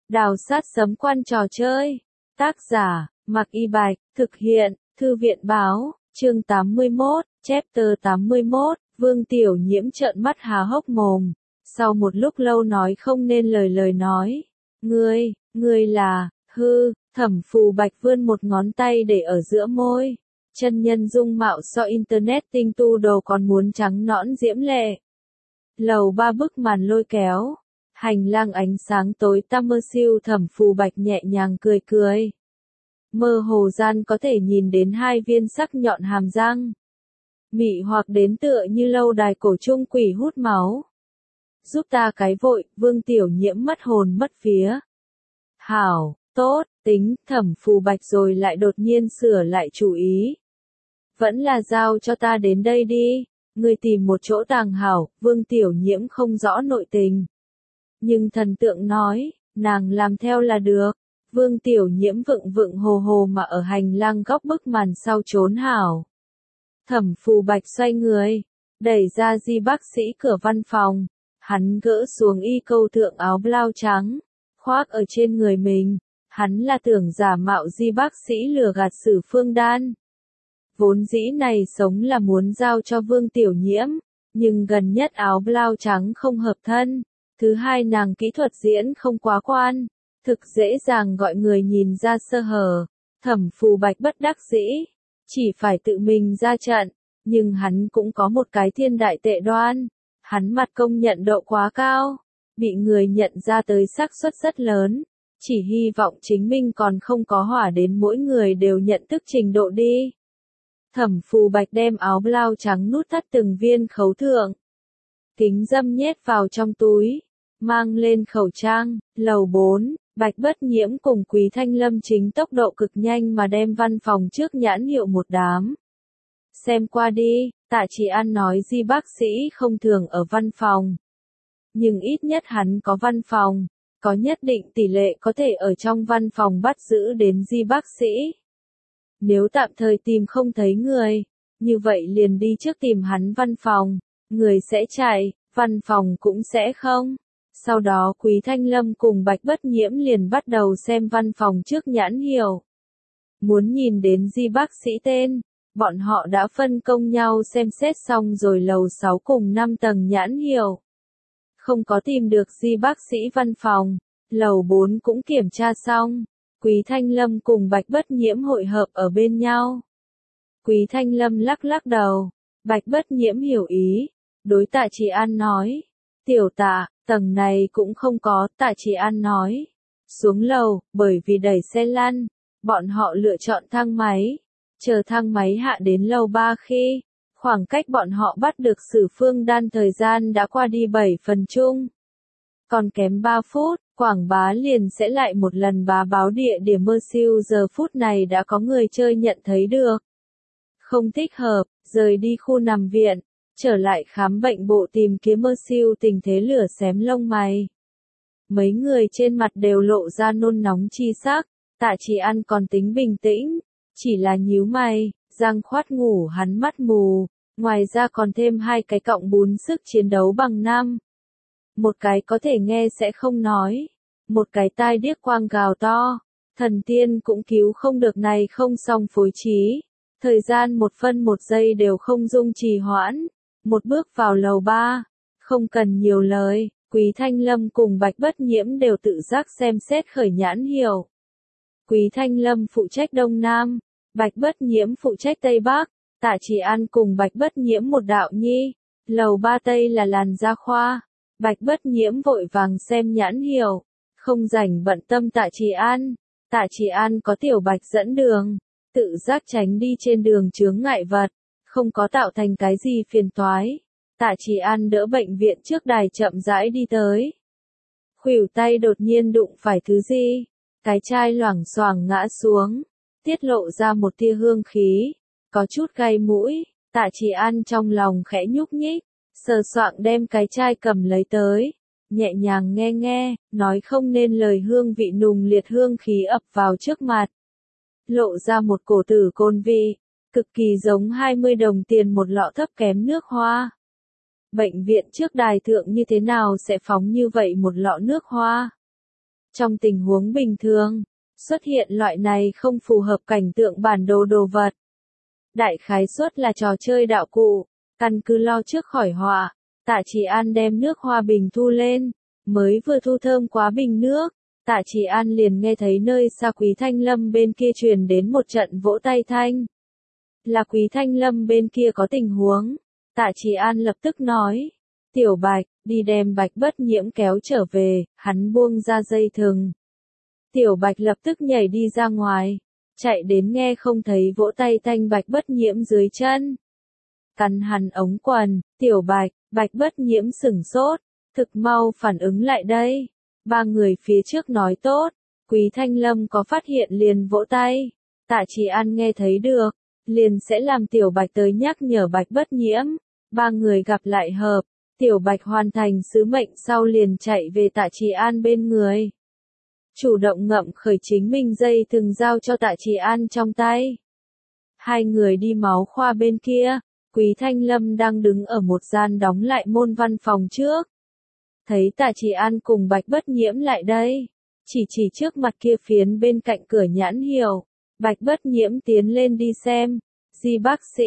Đào sát sấm quan trò chơi. Tác giả, Mạc Y Bạch, thực hiện, Thư viện báo, chương 81, chapter 81, Vương Tiểu Nhiễm trợn mắt há hốc mồm. Sau một lúc lâu nói không nên lời nói. Ngươi là, Thẩm Phù Bạch vươn một ngón tay để ở giữa môi. Chân nhân dung mạo so internet tinh tu đồ còn muốn trắng nõn diễm lệ. Lầu 3 bức màn lôi kéo. Hành lang ánh sáng tối tăm mơ siêu. Thẩm Phù Bạch nhẹ nhàng cười. Mơ hồ gian có thể nhìn đến hai viên sắc nhọn hàm răng. Mị hoặc đến tựa như lâu đài cổ trung quỷ hút máu. Giúp ta cái vội, Vương Tiểu Nhiễm mất hồn mất vía. Hảo, tốt, tính, Thẩm Phù Bạch rồi lại đột nhiên sửa lại chủ ý. Vẫn là giao cho ta đến đây đi, ngươi tìm một chỗ tàng hảo. Vương Tiểu Nhiễm không rõ nội tình. Nhưng thần tượng nói, nàng làm theo là được. Vương Tiểu Nhiễm vựng hồ mà ở hành lang góc bức màn sau trốn hảo. Thẩm Phù Bạch xoay người, đẩy ra Di bác sĩ cửa văn phòng. Hắn gỡ xuống y câu thượng áo blau trắng, khoác ở trên người mình. Hắn là tưởng giả mạo Di bác sĩ lừa gạt Sử Phương Đan. Vốn dĩ này sống là muốn giao cho Vương Tiểu Nhiễm, nhưng gần nhất áo blau trắng không hợp thân. Thứ hai nàng kỹ thuật diễn không quá quan, thực dễ dàng gọi người nhìn ra sơ hở. Thẩm Phù Bạch bất đắc dĩ, chỉ phải tự mình ra trận, nhưng hắn cũng có một cái thiên đại tệ đoan. Hắn mặt công nhận độ quá cao, bị người nhận ra tới xác suất rất lớn. Chỉ hy vọng chính mình còn không có hỏa đến mỗi người đều nhận thức trình độ đi. Thẩm Phù Bạch đem áo blau trắng nút thắt từng viên khấu thượng. Kính dâm nhét vào trong túi, mang lên khẩu trang. Lầu 4, Bạch Bất Nhiễm cùng Quý Thanh Lâm chính tốc độ cực nhanh mà đem văn phòng trước nhãn hiệu một đám. Xem qua đi, Tạ Chỉ An nói Di bác sĩ không thường ở văn phòng. Nhưng ít nhất hắn có văn phòng, có nhất định tỷ lệ có thể ở trong văn phòng bắt giữ đến Di bác sĩ. Nếu tạm thời tìm không thấy người, như vậy liền đi trước tìm hắn văn phòng, người sẽ chạy, văn phòng cũng sẽ không. Sau đó Quý Thanh Lâm cùng Bạch Bất Nhiễm liền bắt đầu xem văn phòng trước nhãn hiệu. Muốn nhìn đến Di bác sĩ tên, bọn họ đã phân công nhau xem xét xong rồi lầu 6 cùng 5 tầng nhãn hiệu. Không có tìm được Di bác sĩ văn phòng, lầu 4 cũng kiểm tra xong. Quý Thanh Lâm cùng Bạch Bất Nhiễm hội hợp ở bên nhau. Quý Thanh Lâm lắc đầu, Bạch Bất Nhiễm hiểu ý, đối Tạ Chỉ An nói, tiểu Tạ, tầng này cũng không có. Tạ Chỉ An nói, xuống lầu, bởi vì đẩy xe lăn, bọn họ lựa chọn thang máy, chờ thang máy hạ đến lầu 3 khi, khoảng cách bọn họ bắt được Sử Phương Đan thời gian đã qua đi 7 phần chung. Còn kém 3 phút, Quảng Bá liền sẽ lại một lần bá báo địa điểm mơ siêu. Giờ phút này đã có người chơi nhận thấy được. Không thích hợp, rời đi khu nằm viện, trở lại khám bệnh bộ tìm kiếm mơ siêu. Tình thế lửa xém lông mày. Mấy người trên mặt đều lộ ra nôn nóng chi sắc. Tạ Chỉ An còn tính bình tĩnh, chỉ là nhíu mày, Giang Khoát ngủ hắn mắt mù. Ngoài ra còn thêm 2 cái cọng bún sức chiến đấu bằng 5. Một cái có thể nghe sẽ không nói, một cái tai điếc quang gào to. Thần tiên cũng cứu không được này không xong phối trí. Thời gian 1 phân 1 giây đều không dung trì hoãn. Một bước vào lầu 3, không cần nhiều lời, Quý Thanh Lâm cùng Bạch Bất Nhiễm đều tự giác xem xét khởi nhãn hiệu. Quý Thanh Lâm phụ trách Đông Nam, Bạch Bất Nhiễm phụ trách Tây Bắc. Tạ Chỉ An cùng Bạch Bất Nhiễm một đạo nhi. Lầu 3 Tây là làn da khoa. Bạch Bất Nhiễm vội vàng xem nhãn hiệu, không rảnh bận tâm Tạ Chỉ An. Tạ Chỉ An có Tiểu Bạch dẫn đường, tự giác tránh đi trên đường chướng ngại vật, không có tạo thành cái gì phiền toái. Tạ Chỉ An đỡ bệnh viện trước đài chậm rãi đi tới. Khuỷu tay đột nhiên đụng phải thứ gì, cái chai loảng xoảng ngã xuống, tiết lộ ra một tia hương khí, có chút gai mũi. Tạ Chỉ An trong lòng khẽ nhúc nhích, sờ soạng đem cái chai cầm lấy tới, nhẹ nhàng nghe, nói không nên lời hương vị nùng liệt hương khí ập vào trước mặt. Lộ ra một cổ tử côn vị, cực kỳ giống 20 đồng tiền một lọ thấp kém nước hoa. Bệnh viện trước đài thượng như thế nào sẽ phóng như vậy một lọ nước hoa? Trong tình huống bình thường, xuất hiện loại này không phù hợp cảnh tượng bản đồ đồ vật. Đại khái suất là trò chơi đạo cụ, căn cứ lo trước khỏi họa, Tạ Chỉ An đem nước hoa bình thu lên, mới vừa thu thơm quá bình nước, Tạ Chỉ An liền nghe thấy nơi xa Quý Thanh Lâm bên kia truyền đến một trận vỗ tay thanh. Là Quý Thanh Lâm bên kia có tình huống, Tạ Chỉ An lập tức nói, Tiểu Bạch, đi đem Bạch Bất Nhiễm kéo trở về, hắn buông ra dây thừng. Tiểu Bạch lập tức nhảy đi ra ngoài, chạy đến nghe không thấy vỗ tay thanh Bạch Bất Nhiễm dưới chân. Cắn hắn ống quần, Tiểu Bạch, Bạch Bất Nhiễm sửng sốt, thực mau phản ứng lại đây. Ba người phía trước nói tốt, Quý Thanh Lâm có phát hiện liền vỗ tay. Tạ Chỉ An nghe thấy được, liền sẽ làm Tiểu Bạch tới nhắc nhở Bạch Bất Nhiễm. Ba người gặp lại hợp, Tiểu Bạch hoàn thành sứ mệnh sau liền chạy về Tạ Chỉ An bên người. Chủ động ngậm khởi chính mình dây thừng giao cho Tạ Chỉ An trong tay. Hai người đi máu khoa bên kia, Quý Thanh Lâm đang đứng ở một gian đóng lại môn văn phòng trước. Thấy Tạ Chỉ An cùng Bạch Bất Nhiễm lại đây, chỉ trước mặt kia phiến bên cạnh cửa nhãn hiệu. Bạch Bất Nhiễm tiến lên đi xem. Di bác sĩ,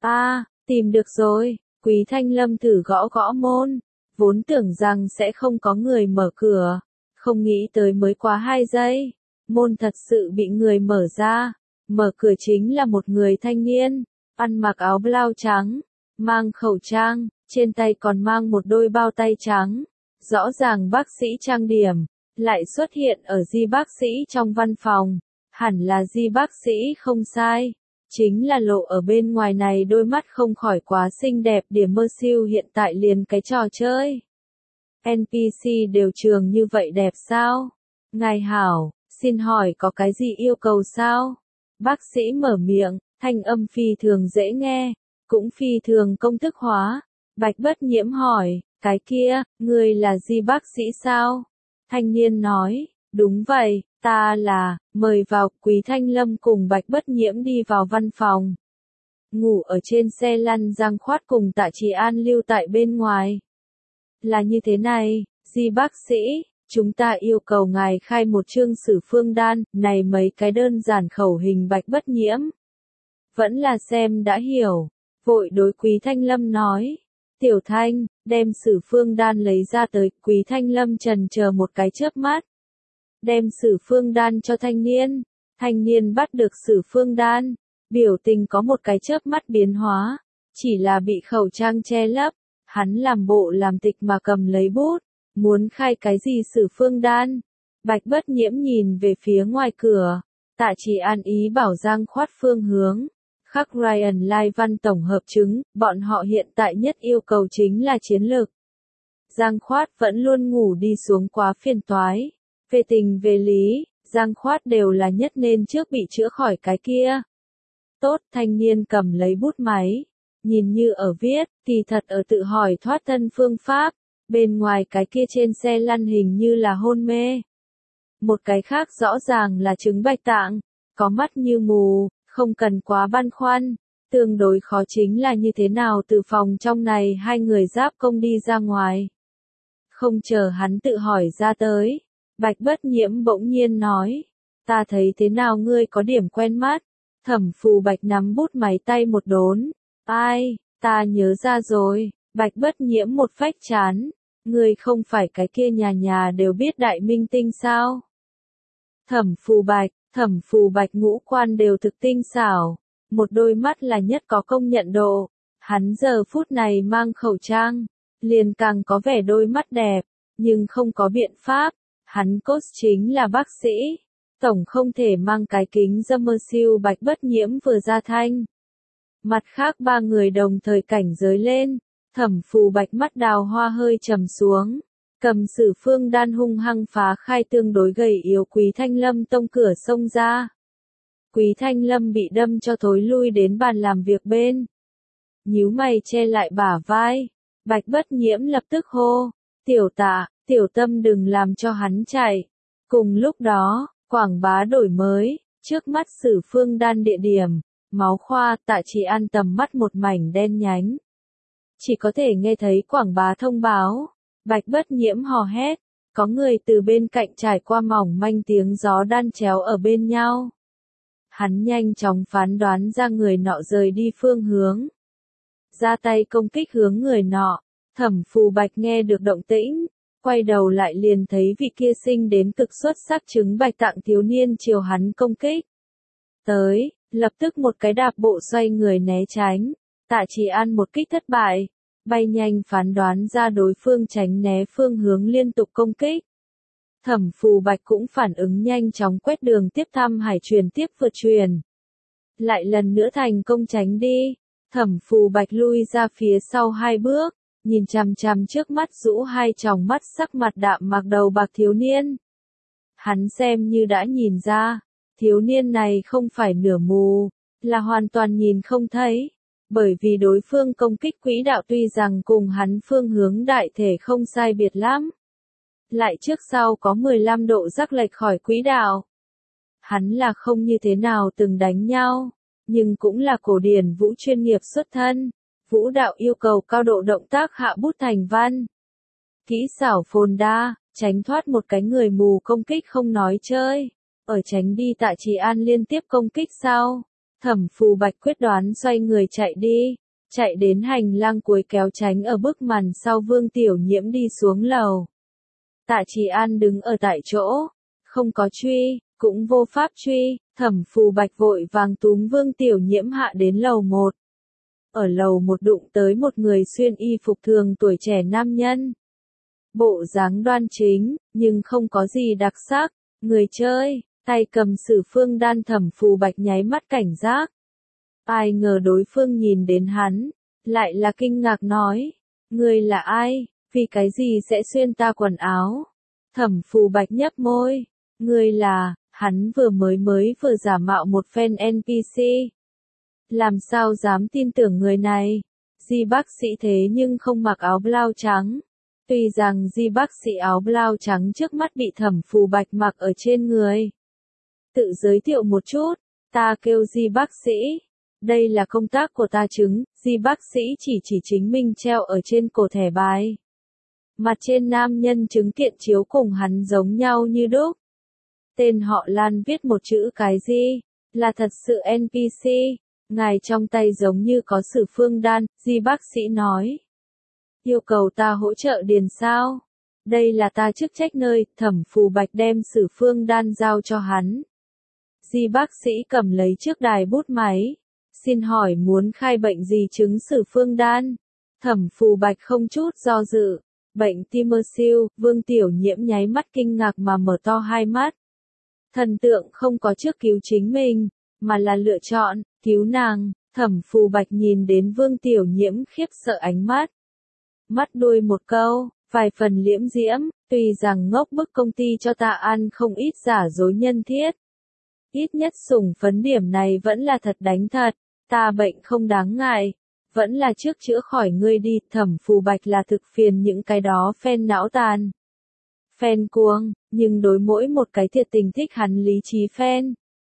tìm được rồi. Quý Thanh Lâm thử gõ gõ môn, vốn tưởng rằng sẽ không có người mở cửa, không nghĩ tới mới qua 2 giây, môn thật sự bị người mở ra. Mở cửa chính là một người thanh niên, ăn mặc áo blau trắng, mang khẩu trang, trên tay còn mang một đôi bao tay trắng. Rõ ràng bác sĩ trang điểm, lại xuất hiện ở Di bác sĩ trong văn phòng. Hẳn là Di bác sĩ không sai. Chính là lộ ở bên ngoài này đôi mắt không khỏi quá xinh đẹp điểm mơ siêu hiện tại liền cái trò chơi. NPC đều trường như vậy đẹp sao? Ngài hảo, xin hỏi có cái gì yêu cầu sao? Bác sĩ mở miệng, thanh âm phi thường dễ nghe, cũng phi thường công thức hóa. Bạch Bất Nhiễm hỏi, cái kia, ngươi là Di bác sĩ sao? Thanh niên nói, đúng vậy, ta là, mời vào. Quý Thanh Lâm cùng Bạch Bất Nhiễm đi vào văn phòng. Ngủ ở trên xe lăn Giang Khoát cùng Tạ Chỉ An lưu tại bên ngoài. Là như thế này, Di bác sĩ, chúng ta yêu cầu ngài khai một chương xử phương đan, này mấy cái đơn giản khẩu hình. Bạch Bất Nhiễm vẫn là xem đã hiểu, vội đối Quý Thanh Lâm nói, Tiểu Thanh, đem xử phương đan lấy ra tới. Quý Thanh Lâm chần chờ một cái chớp mắt, đem xử phương đan cho thanh niên bắt được xử phương đan, biểu tình có một cái chớp mắt biến hóa, chỉ là bị khẩu trang che lấp, hắn làm bộ làm tịch mà cầm lấy bút, muốn khai cái gì xử phương đan. Bạch Bất Nhiễm nhìn về phía ngoài cửa, Tạ Chỉ An ý bảo Giang Khoát phương hướng, khắc Ryan Lai Văn tổng hợp chứng, bọn họ hiện tại nhất yêu cầu chính là chiến lược. Giang Khoát vẫn luôn ngủ đi xuống quá phiền toái. Về tình về lý, Giang Khoát đều là nhất nên trước bị chữa khỏi cái kia. Tốt, thanh niên cầm lấy bút máy, nhìn như ở viết, kỳ thật ở tự hỏi thoát thân phương pháp, bên ngoài cái kia trên xe lăn hình như là hôn mê. Một cái khác rõ ràng là chứng bạch tạng, có mắt như mù, không cần quá băn khoăn, tương đối khó chính là như thế nào từ phòng trong này hai người giáp công đi ra ngoài. Không chờ hắn tự hỏi ra tới. Bạch Bất Nhiễm bỗng nhiên nói, ta thấy thế nào ngươi có điểm quen mắt. Thẩm Phù Bạch nắm bút máy tay một đốn, ai, ta nhớ ra rồi. Bạch Bất Nhiễm một phách chán, ngươi không phải cái kia nhà đều biết đại minh tinh sao? Thẩm Phù Bạch ngũ quan đều thực tinh xảo, một đôi mắt là nhất có công nhận độ. Hắn giờ phút này mang khẩu trang, liền càng có vẻ đôi mắt đẹp, nhưng không có biện pháp. Hắn cốt chính là bác sĩ, tổng không thể mang cái kính dâm mơ siêu. Bạch Bất Nhiễm vừa ra thanh. Mặt khác ba người đồng thời cảnh giới lên, Thẩm Phù Bạch mắt đào hoa hơi trầm xuống, cầm xử phương đan hung hăng phá khai tương đối gầy yếu Quý Thanh Lâm tông cửa xông ra. Quý Thanh Lâm bị đâm cho thối lui đến bàn làm việc bên. Nhíu mày che lại bả vai, Bạch Bất Nhiễm lập tức hô, Tiểu Tạ, Tiểu Tâm đừng làm cho hắn chạy. Cùng lúc đó, quảng bá đổi mới, trước mắt xử phương đan địa điểm, máu khoa. Tạ Chỉ An tầm mắt một mảnh đen nhánh. Chỉ có thể nghe thấy quảng bá thông báo. Bạch Bất Nhiễm hò hét, Có người từ bên cạnh trải qua mỏng manh tiếng gió đan chéo ở bên nhau. Hắn nhanh chóng phán đoán ra người nọ rời đi phương hướng. Ra tay công kích hướng người nọ. Thẩm Phù Bạch nghe được động tĩnh, quay đầu lại liền thấy vị kia sinh đến cực xuất sắc trứng bạch tạng thiếu niên chiều hắn công kích. Tới, lập tức một cái đạp bộ xoay người né tránh. Tạ Trì An một kích thất bại, bay nhanh phán đoán ra đối phương tránh né phương hướng liên tục công kích. Thẩm Phù Bạch cũng phản ứng nhanh chóng quét đường tiếp thăm hải truyền tiếp vượt truyền. Lại lần nữa thành công tránh đi. Thẩm Phù Bạch lui ra phía sau 2 bước, nhìn chằm chằm trước mắt rũ 2 tròng mắt sắc mặt đạm mạc đầu bạc thiếu niên. Hắn xem như đã nhìn ra, thiếu niên này không phải nửa mù, là hoàn toàn nhìn không thấy. Bởi vì đối phương công kích quỹ đạo tuy rằng cùng hắn phương hướng đại thể không sai biệt lắm. Lại trước sau có 15 độ rắc lệch khỏi quỹ đạo. Hắn là không như thế nào từng đánh nhau, nhưng cũng là cổ điển vũ chuyên nghiệp xuất thân. Vũ đạo yêu cầu cao độ động tác hạ bút thành văn. Kỹ xảo phồn đa, tránh thoát một cái người mù công kích không nói chơi. Ở tránh đi Tạ Trì An liên tiếp công kích sau. Thẩm Phù Bạch quyết đoán xoay người chạy đi. Chạy đến hành lang cuối kéo tránh ở bức màn sau Vương Tiểu Nhiễm đi xuống lầu. Tạ Trì An đứng ở tại chỗ. Không có truy, cũng vô pháp truy. Thẩm Phù Bạch vội vàng túm Vương Tiểu Nhiễm hạ đến lầu 1. Ở lầu 1 đụng tới một người xuyên y phục thường tuổi trẻ nam nhân. Bộ dáng đoan chính, nhưng không có gì đặc sắc. Người chơi, tay cầm Sử Phương Đan. Thẩm Phù Bạch nháy mắt cảnh giác. Ai ngờ đối phương nhìn đến hắn, lại là kinh ngạc nói. Ngươi là ai, vì cái gì sẽ xuyên ta quần áo? Thẩm Phù Bạch nhấp môi. Ngươi là, hắn vừa giả mạo một fan NPC. Làm sao dám tin tưởng người này? Di bác sĩ thế nhưng không mặc áo blau trắng. Tuy rằng Di bác sĩ áo blau trắng trước mắt bị Thẩm Phù Bạch mặc ở trên người. Tự giới thiệu một chút, ta kêu Di bác sĩ. Đây là công tác của ta chứng, Di bác sĩ chỉ chính mình treo ở trên cổ thẻ bài. Mặt trên nam nhân chứng kiện chiếu cùng hắn giống nhau như đúc. Tên họ Lan viết một chữ cái gì, là thật sự NPC. Ngài trong tay giống như có Sử Phương Đan, Di bác sĩ nói. Yêu cầu ta hỗ trợ điền sao? Đây là ta chức trách nơi. Thẩm Phù Bạch đem Sử Phương Đan giao cho hắn. Di bác sĩ cầm lấy trước đài bút máy. Xin hỏi muốn khai bệnh gì chứng Sử Phương Đan? Thẩm Phù Bạch không chút do dự. Bệnh Timothy. Vương Tiểu Nhiễm nháy mắt kinh ngạc mà mở to hai mắt. Thần tượng không có trước cứu chính mình, mà là lựa chọn cứu nàng. Thẩm Phù Bạch nhìn đến Vương Tiểu Nhiễm khiếp sợ ánh mắt. Mắt đuôi một câu, vài phần liễm diễm, tuy rằng ngốc bức công ty cho ta ăn không ít giả dối nhân thiết. Ít nhất sủng phấn điểm này vẫn là thật đánh thật, ta bệnh không đáng ngại, vẫn là trước chữa khỏi ngươi đi. Thẩm Phù Bạch là thực phiền những cái đó fan não tàn. Fan cuồng, nhưng đối mỗi một cái thiệt tình thích hắn lý trí fan.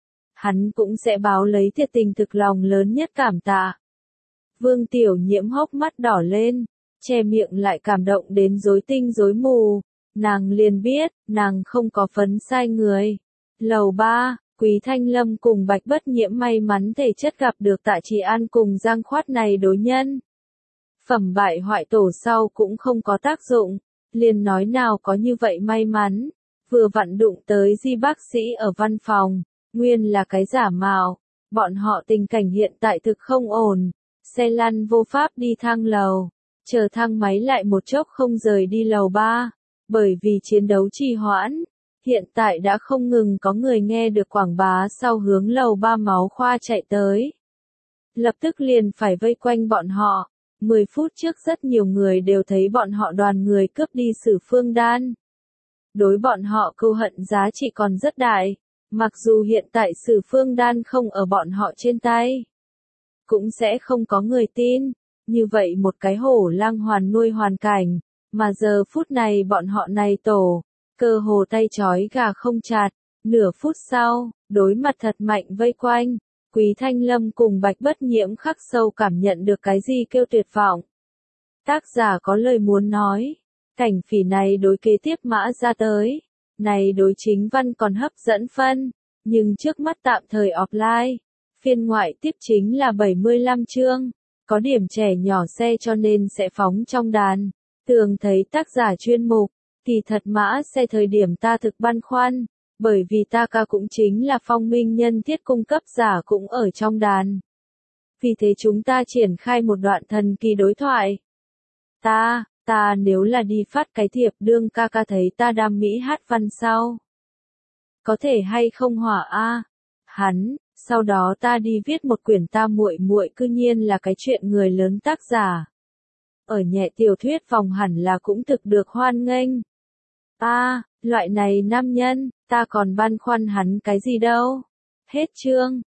Hắn cũng sẽ báo lấy thiệt tình thực lòng lớn nhất cảm tạ. Vương Tiểu Nhiễm hốc mắt đỏ lên, che miệng lại cảm động đến rối tinh rối mù. Nàng liền biết, nàng không có phấn sai người. Lầu 3, Quý Thanh Lâm cùng Bạch Bất Nhiễm may mắn thể chất gặp được Tạ Trì An cùng Giang Khoát này đối nhân. Phẩm bại hoại tổ sau cũng không có tác dụng, liền nói nào có như vậy may mắn. Vừa vặn đụng tới Di bác sĩ ở văn phòng, nguyên là cái giả mạo. Bọn họ tình cảnh hiện tại thực không ổn, xe lăn vô pháp đi thang lầu, chờ thang máy lại một chốc không rời đi lầu 3, bởi vì chiến đấu trì hoãn. Hiện tại đã không ngừng có người nghe được quảng bá sau hướng lầu 3 máu khoa chạy tới. Lập tức liền phải vây quanh bọn họ. 10 phút trước rất nhiều người đều thấy bọn họ đoàn người cướp đi Sử Phương Đan. Đối bọn họ cừu hận giá trị còn rất đại, mặc dù hiện tại Sử Phương Đan không ở bọn họ trên tay. Cũng sẽ không có người tin, như vậy một cái hổ lang hoàn nuôi hoàn cảnh, mà giờ phút này bọn họ này tổ, cơ hồ tay trói gà không chặt. Nửa phút sau, đối mặt thật mạnh vây quanh, Quý Thanh Lâm cùng Bạch Bất Nhiễm khắc sâu cảm nhận được cái gì kêu tuyệt vọng. Tác giả có lời muốn nói. Cảnh phỉ này đối kế tiếp mã ra tới. Này đối chính văn còn hấp dẫn phân. Nhưng trước mắt tạm thời offline. Phiên ngoại tiếp chính là 75 chương. Có điểm trẻ nhỏ xe cho nên sẽ phóng trong đàn. Thường thấy tác giả chuyên mục. Kỳ thật mã xe thời điểm ta thực băn khoăn. Bởi vì ta ca cũng chính là phong minh nhân thiết cung cấp giả cũng ở trong đàn. Vì thế chúng ta triển khai một đoạn thần kỳ đối thoại. Ta nếu là đi phát cái thiệp đương ca ca thấy ta đam mỹ hát văn sau. Có thể hay không hỏa a? Hắn, sau đó ta đi viết một quyển ta muội muội cư nhiên là cái chuyện người lớn tác giả. Ở nhẹ tiểu thuyết vòng hẳn là cũng thực được hoan nghênh. Loại này nam nhân, ta còn băn khoăn hắn cái gì đâu. Hết chương.